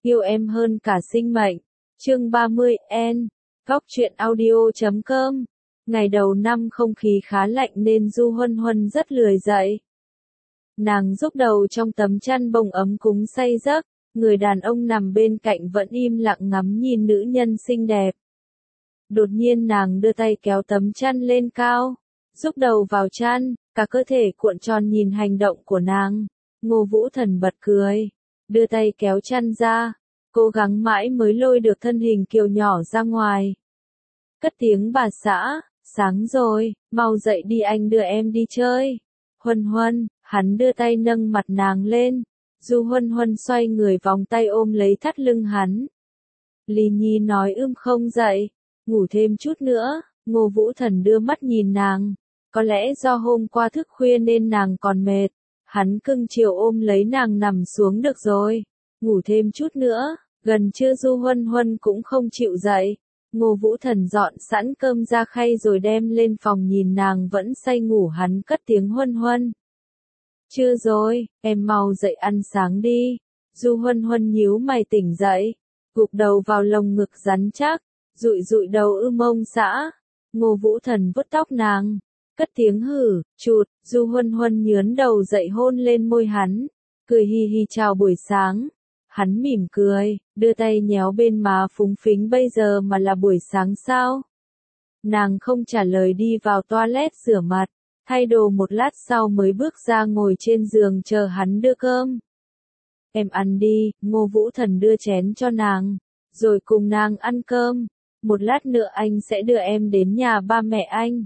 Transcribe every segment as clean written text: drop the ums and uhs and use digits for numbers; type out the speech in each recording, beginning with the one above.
yêu em hơn cả sinh mệnh. Chương 30, N. Góc truyện audio.com. Ngày đầu năm không khí khá lạnh nên Du Huân Huân rất lười dậy. Nàng rúc đầu trong tấm chăn bông ấm cúng say giấc, người đàn ông nằm bên cạnh vẫn im lặng ngắm nhìn nữ nhân xinh đẹp. Đột nhiên nàng đưa tay kéo tấm chăn lên cao, rúc đầu vào chăn, cả cơ thể cuộn tròn nhìn hành động của nàng. Ngô Vũ Thần bật cười, đưa tay kéo chăn ra, cố gắng mãi mới lôi được thân hình kiều nhỏ ra ngoài. Cất tiếng bà xã, sáng rồi, mau dậy đi anh đưa em đi chơi. Huân Huân, hắn đưa tay nâng mặt nàng lên. Du Huân Huân xoay người vòng tay ôm lấy thắt lưng hắn. Lý Nhi nói không dậy, ngủ thêm chút nữa. Ngô Vũ Thần đưa mắt nhìn nàng, có lẽ do hôm qua thức khuya nên nàng còn mệt. Hắn cưng chiều ôm lấy nàng nằm xuống được rồi, ngủ thêm chút nữa. Gần trưa Du Huân Huân cũng không chịu dậy. Ngô Vũ Thần dọn sẵn cơm ra khay rồi đem lên phòng nhìn nàng vẫn say ngủ, hắn cất tiếng Huân Huân. Chưa rồi, em mau dậy ăn sáng đi. Du Huân Huân nhíu mày tỉnh dậy, gục đầu vào lồng ngực rắn chắc, dụi dụi đầu mông xã. Ngô Vũ Thần vuốt tóc nàng, cất tiếng hử, chụt. Du Huân Huân nhướn đầu dậy hôn lên môi hắn, cười hi hi chào buổi sáng. Hắn mỉm cười, đưa tay nhéo bên má phúng phính. Bây giờ mà là buổi sáng sao? Nàng không trả lời, đi vào toilet rửa mặt, thay đồ một lát sau mới bước ra ngồi trên giường chờ hắn đưa cơm. Em ăn đi. Ngô Vũ Thần đưa chén cho nàng, rồi cùng nàng ăn cơm. Một lát nữa anh sẽ đưa em đến nhà ba mẹ anh.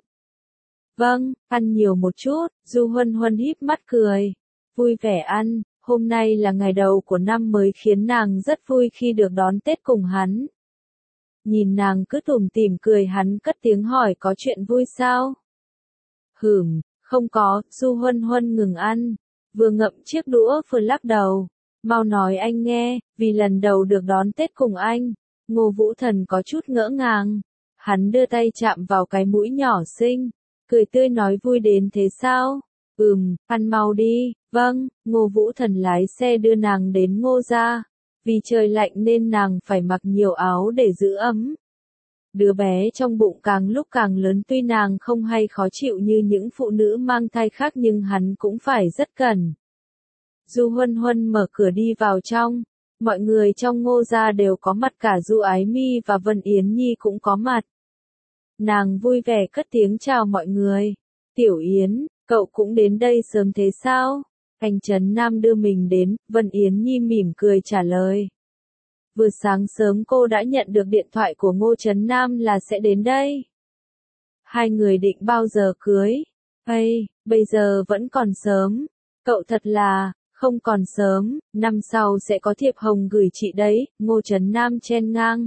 Vâng, ăn nhiều một chút. Du Huân Huân híp mắt cười, vui vẻ ăn. Hôm nay là ngày đầu của năm mới khiến nàng rất vui khi được đón Tết cùng hắn. Nhìn nàng cứ tủm tỉm cười, hắn cất tiếng hỏi có chuyện vui sao? Không có. Du Huân Huân ngừng ăn, vừa ngậm chiếc đũa vừa lắc đầu. Mau nói anh nghe, vì lần đầu được đón Tết cùng anh. Ngô Vũ Thần có chút ngỡ ngàng. Hắn đưa tay chạm vào cái mũi nhỏ xinh, cười tươi nói vui đến thế sao? Ăn mau đi. Vâng. Ngô Vũ Thần lái xe đưa nàng đến Ngô gia. Vì trời lạnh nên nàng phải mặc nhiều áo để giữ ấm. Đứa bé trong bụng càng lúc càng lớn, tuy nàng không hay khó chịu như những phụ nữ mang thai khác nhưng hắn cũng phải rất cẩn. Du Huân Huân mở cửa đi vào trong. Mọi người trong Ngô gia đều có mặt, cả Du Ái Mi và Vân Yến Nhi cũng có mặt. Nàng vui vẻ cất tiếng chào mọi người. Tiểu Yến, cậu cũng đến đây sớm thế sao? Anh Trấn Nam đưa mình đến. Vân Yến Nhi mỉm cười trả lời. Vừa sáng sớm cô đã nhận được điện thoại của Ngô Trấn Nam là sẽ đến đây. Hai người định bao giờ cưới? Bây giờ vẫn còn sớm. Cậu thật là, không còn sớm, năm sau sẽ có thiệp hồng gửi chị đấy. Ngô Trấn Nam chen ngang,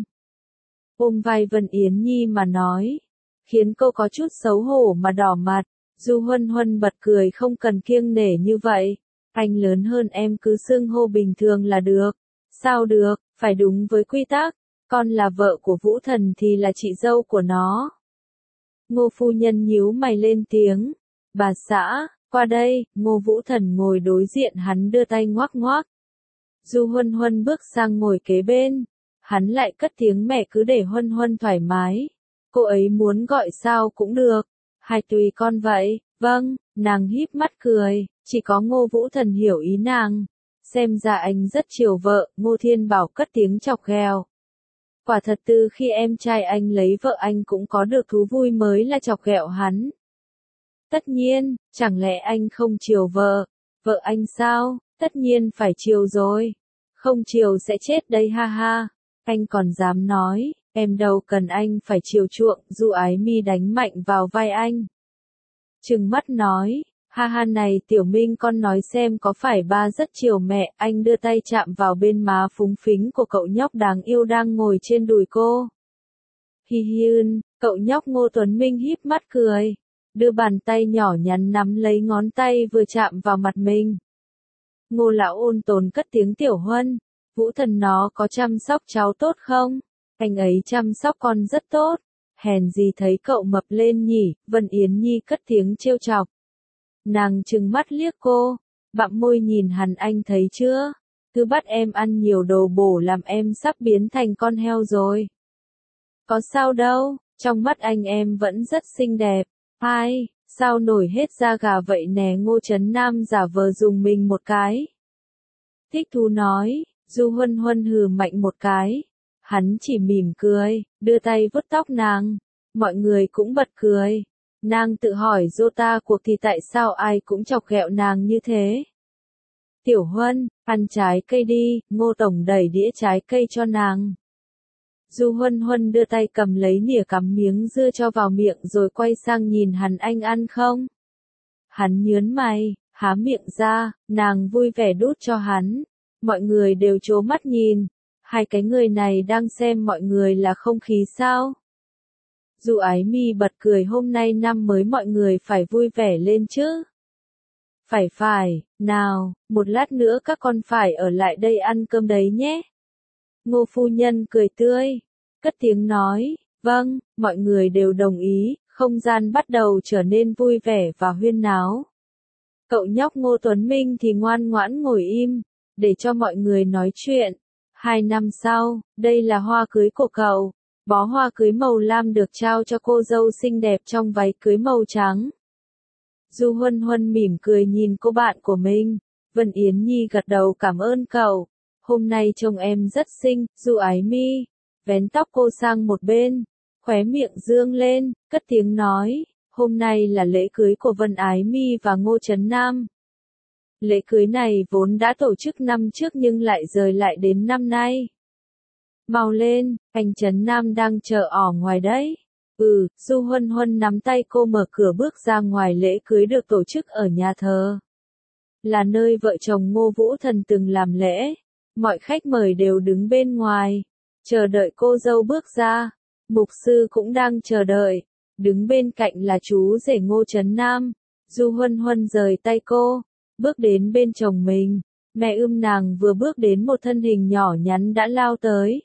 ôm vai Vân Yến Nhi mà nói, khiến cô có chút xấu hổ mà đỏ mặt. Du Huân Huân bật cười, không cần kiêng nể như vậy. Anh lớn hơn em, cứ xưng hô bình thường là được. Sao được, phải đúng với quy tắc. Con là vợ của Vũ Thần thì là chị dâu của nó. Ngô phu nhân nhíu mày lên tiếng. Bà xã, qua đây. Ngô Vũ Thần ngồi đối diện hắn, đưa tay ngoắc ngoắc. Du Huân Huân bước sang ngồi kế bên. Hắn lại cất tiếng mẹ cứ để Huân Huân thoải mái. Cô ấy muốn gọi sao cũng được. Hay tùy con vậy. Vâng. Nàng híp mắt cười, chỉ có Ngô Vũ Thần hiểu ý nàng. Xem ra anh rất chiều vợ. Ngô Thiên Bảo cất tiếng chọc ghẹo. Quả thật từ khi em trai anh lấy vợ anh cũng có được thú vui mới là chọc ghẹo hắn. Tất nhiên, chẳng lẽ anh không chiều vợ? Vợ anh sao? Tất nhiên phải chiều rồi. Không chiều sẽ chết đấy ha ha. Anh còn dám nói, em đâu cần anh phải chiều chuộng. Du Ái Mi đánh mạnh vào vai anh, trừng mắt nói, ha ha này Tiểu Minh, con nói xem có phải ba rất chiều mẹ? Anh đưa tay chạm vào bên má phúng phính của cậu nhóc đáng yêu đang ngồi trên đùi cô. Hi hi. Cậu nhóc Ngô Tuấn Minh híp mắt cười, đưa bàn tay nhỏ nhắn nắm lấy ngón tay vừa chạm vào mặt mình. Ngô lão ôn tồn cất tiếng, Tiểu Huân, Vũ Thần nó có chăm sóc cháu tốt không? Anh ấy chăm sóc con rất tốt. Hèn gì thấy cậu mập lên nhỉ? Vân Yến Nhi cất tiếng trêu chọc. Nàng trừng mắt liếc cô, bặm môi nhìn hắn, anh thấy chưa? cứ bắt em ăn nhiều đồ bổ làm em sắp biến thành con heo rồi. Có sao đâu, trong mắt anh em vẫn rất xinh đẹp. Ai, sao nổi hết da gà vậy nè, Ngô Trấn Nam giả vờ dùng mình một cái. Thích thú nói, Du Huân Huân hừ mạnh một cái. Hắn chỉ mỉm cười, đưa tay vuốt tóc nàng. Mọi người cũng bật cười. Nàng tự hỏi Jota cuộc thì tại sao ai cũng chọc ghẹo nàng như thế. Tiểu Huân, ăn trái cây đi, Ngô Tổng đẩy đĩa trái cây cho nàng. Du Huân Huân đưa tay cầm lấy nĩa cắm miếng dưa cho vào miệng rồi quay sang nhìn hắn, anh ăn không? Hắn nhớn mày, há miệng ra, nàng vui vẻ đút cho hắn. Mọi người đều trố mắt nhìn. Hai cái người này đang xem mọi người là không khí sao? Du Ái Mi bật cười, hôm nay năm mới mọi người phải vui vẻ lên chứ. Phải, nào, một lát nữa các con phải ở lại đây ăn cơm đấy nhé. Ngô phu nhân cười tươi, cất tiếng nói, vâng, mọi người đều đồng ý, không gian bắt đầu trở nên vui vẻ và huyên náo. Cậu nhóc Ngô Tuấn Minh thì ngoan ngoãn ngồi im, để cho mọi người nói chuyện. 2 năm sau, đây là hoa cưới của cậu. Bó hoa cưới màu lam được trao cho cô dâu xinh đẹp trong váy cưới màu trắng. Du Huân Huân mỉm cười nhìn cô bạn của mình. Vân Yến Nhi gật đầu cảm ơn cậu. Hôm nay trông em rất xinh, Du Ái Mi. Vén tóc cô sang một bên, khóe miệng dương lên, cất tiếng nói. Hôm nay là lễ cưới của Vân Ái Mi và Ngô Trấn Nam. Lễ cưới này vốn đã tổ chức năm trước nhưng lại rời lại đến năm nay. Mau lên, anh Trấn Nam đang chờ ở ngoài đấy. Du Huân Huân nắm tay cô mở cửa bước ra ngoài. Lễ cưới được tổ chức ở nhà thờ. Là nơi vợ chồng Ngô Vũ Thần từng làm lễ. Mọi khách mời đều đứng bên ngoài, chờ đợi cô dâu bước ra. Mục sư cũng đang chờ đợi. Đứng bên cạnh là chú rể Ngô Trấn Nam. Du Huân Huân rời tay cô, bước đến bên chồng mình. Mẹ nàng vừa bước đến một thân hình nhỏ nhắn đã lao tới.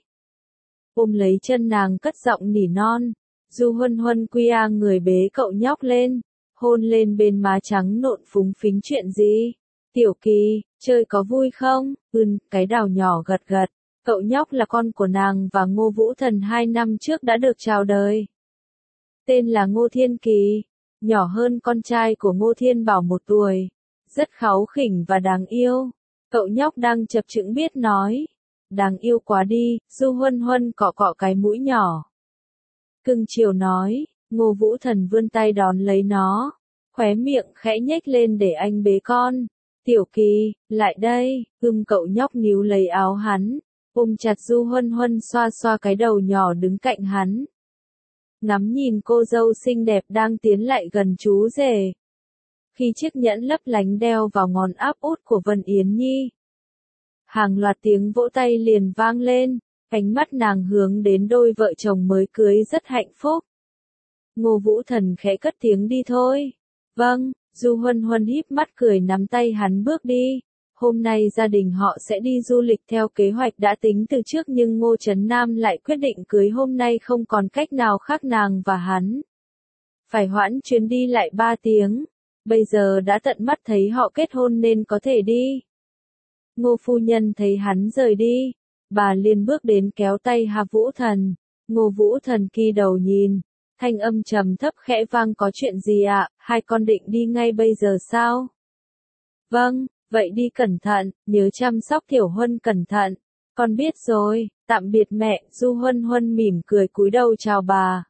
Ôm lấy chân nàng cất giọng nỉ non. Du Huân Huân người bế cậu nhóc lên, hôn lên bên má trắng nộn phúng phính. Chuyện gì? Tiểu Kỳ, chơi có vui không? Cái đào nhỏ gật gật. Cậu nhóc là con của nàng và Ngô Vũ Thần 2 năm trước đã được chào đời. Tên là Ngô Thiên Kỳ, nhỏ hơn con trai của Ngô Thiên Bảo 1 tuổi. Rất kháu khỉnh và đáng yêu. Cậu nhóc đang chập chững biết nói. Đáng yêu quá đi, Du Huân Huân cọ cọ cái mũi nhỏ. Cưng chiều nói, Ngô Vũ Thần vươn tay đón lấy nó. Khóe miệng khẽ nhếch lên để anh bế con. Tiểu Kỳ, lại đây, cậu nhóc níu lấy áo hắn. Ôm chặt Du Huân Huân xoa xoa cái đầu nhỏ đứng cạnh hắn. Ngắm nhìn cô dâu xinh đẹp đang tiến lại gần chú rể. Khi chiếc nhẫn lấp lánh đeo vào ngón áp út của Vân Yến Nhi. Hàng loạt tiếng vỗ tay liền vang lên, ánh mắt nàng hướng đến đôi vợ chồng mới cưới rất hạnh phúc. Ngô Vũ Thần khẽ cất tiếng đi thôi. Vâng, Du Huân Huân híp mắt cười nắm tay hắn bước đi. Hôm nay gia đình họ sẽ đi du lịch theo kế hoạch đã tính từ trước nhưng Ngô Trấn Nam lại quyết định cưới hôm nay, không còn cách nào khác, nàng và hắn phải hoãn chuyến đi lại 3 tiếng. Bây giờ đã tận mắt thấy họ kết hôn nên có thể đi. Ngô phu nhân thấy hắn rời đi, bà liền bước đến kéo tay Hà Vũ Thần. Ngô Vũ Thần kỳ đầu nhìn, thanh âm trầm thấp khẽ vang, có chuyện gì ạ? Hai con định đi ngay bây giờ sao? Vâng, vậy đi cẩn thận, nhớ chăm sóc Tiểu Huân cẩn thận. Con biết rồi, tạm biệt mẹ. Du Huân Huân mỉm cười cúi đầu chào bà.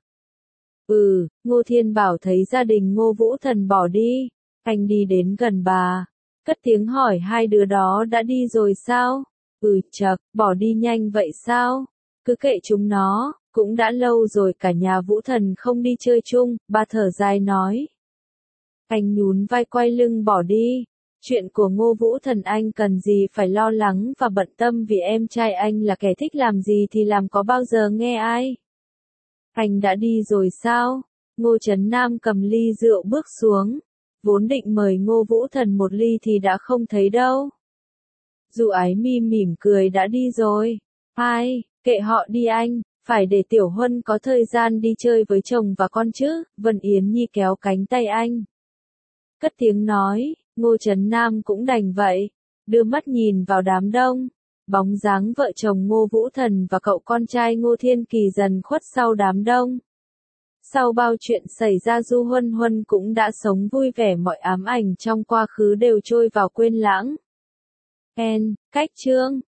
Ngô Thiên Bảo thấy gia đình Ngô Vũ Thần bỏ đi, anh đi đến gần bà, cất tiếng hỏi hai đứa đó đã đi rồi sao? Chậc, bỏ đi nhanh vậy sao? Cứ kệ chúng nó, cũng đã lâu rồi cả nhà Vũ Thần không đi chơi chung, bà thở dài nói. Anh nhún vai quay lưng bỏ đi. Chuyện của Ngô Vũ Thần anh cần gì phải lo lắng và bận tâm, vì em trai anh là kẻ thích làm gì thì làm, có bao giờ nghe ai. Anh đã đi rồi sao? Ngô Trấn Nam cầm ly rượu bước xuống. Vốn định mời Ngô Vũ Thần một ly thì đã không thấy đâu. Du Ái Mi mỉm cười, đã đi rồi. Ai, kệ họ đi anh, phải để Tiểu Huân có thời gian đi chơi với chồng và con chứ. Vân Yến Nhi kéo cánh tay anh, cất tiếng nói. Ngô Trấn Nam cũng đành vậy. đưa mắt nhìn vào đám đông. Bóng dáng vợ chồng Ngô Vũ Thần và cậu con trai Ngô Thiên Kỳ dần khuất sau đám đông. Sau bao chuyện xảy ra Du Huân Huân cũng đã sống vui vẻ, mọi ám ảnh trong quá khứ đều trôi vào quên lãng. Cách chương